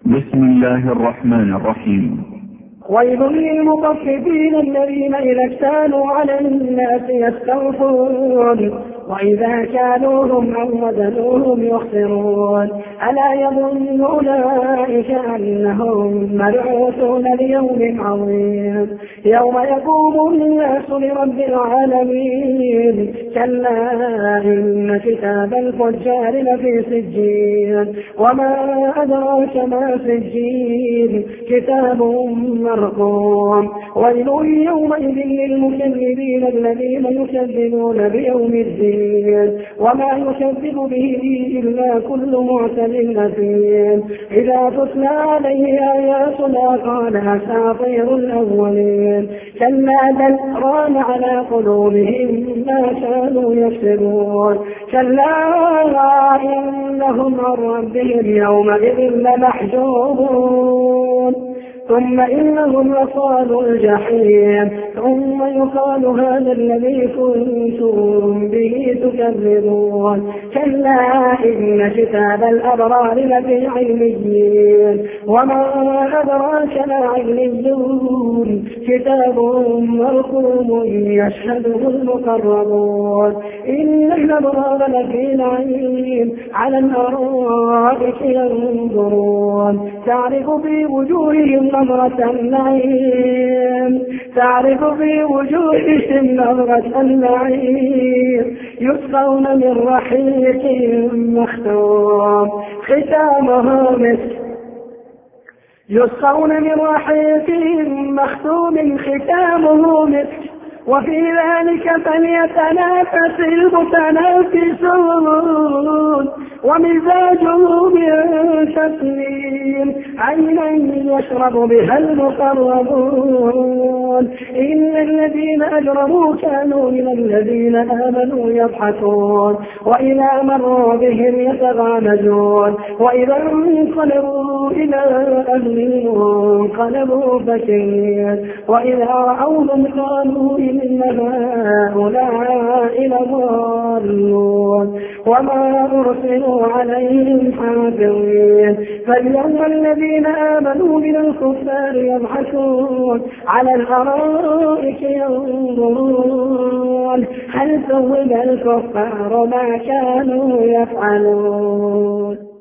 بسم الله الرحمن الرحيم. ويل للمطففين الذين إذا اكتالوا على الناس يستوفون وإذا كالوهم أو وزنوهم يخسرون ألا يظن أولئك أنهم مبعوثون ليوم عظيم يوم يقوم الناس لرب العالمين كلا إن كتاب الفجار لفي سجين وما أدراك ما سجين كتاب مرقوم ويل يومئذ للمكذبين الذين يكذبون بيوم الدين وما يكذب به إلا كل معتد أثيم إذا تتلى عليه آياتنا قال أساطير الأولين كلا بل ران على قلوبهم ما كانوا يكسبون كلا إنهم عن ربهم يومئذ لمحجوبون ثم إنهم لصالوا الجحيم ثم يقال هذا الذي كنتم به تكذبون كلا إن كتاب الأبرار لفي عليين وما أدراك ما عليون كتاب مرقوم يشهده المقربون إن الأبرار لفي نعيم على الأرائك ينظرون تعرف في وجوههم نظرة النعيم تعرف في وجوههم نظرة النعيم يسقون من رحيق مختوم ختامه مسك يسقون من رحيق مختوم ختامه مسك وفي ذلك فليتنافس المتنافسون ومزاجه من تسليم عينا يشرب بها المقربون إن الذين أجرموا كانوا من الذين آمنوا يضحكون وإذا مروا بهم يتغامزون وإذا انقلبوا إلى أهلهم انقلبوا فكين وإذا رأوهم قالوا إن هؤلاء لضالون وما أرسلوا عليهم حافظين فاليوم الذين آمنوا من الكفار يضحكون على الأرائك ينظرون هل ثوب الكفار ما كانوا يفعلون.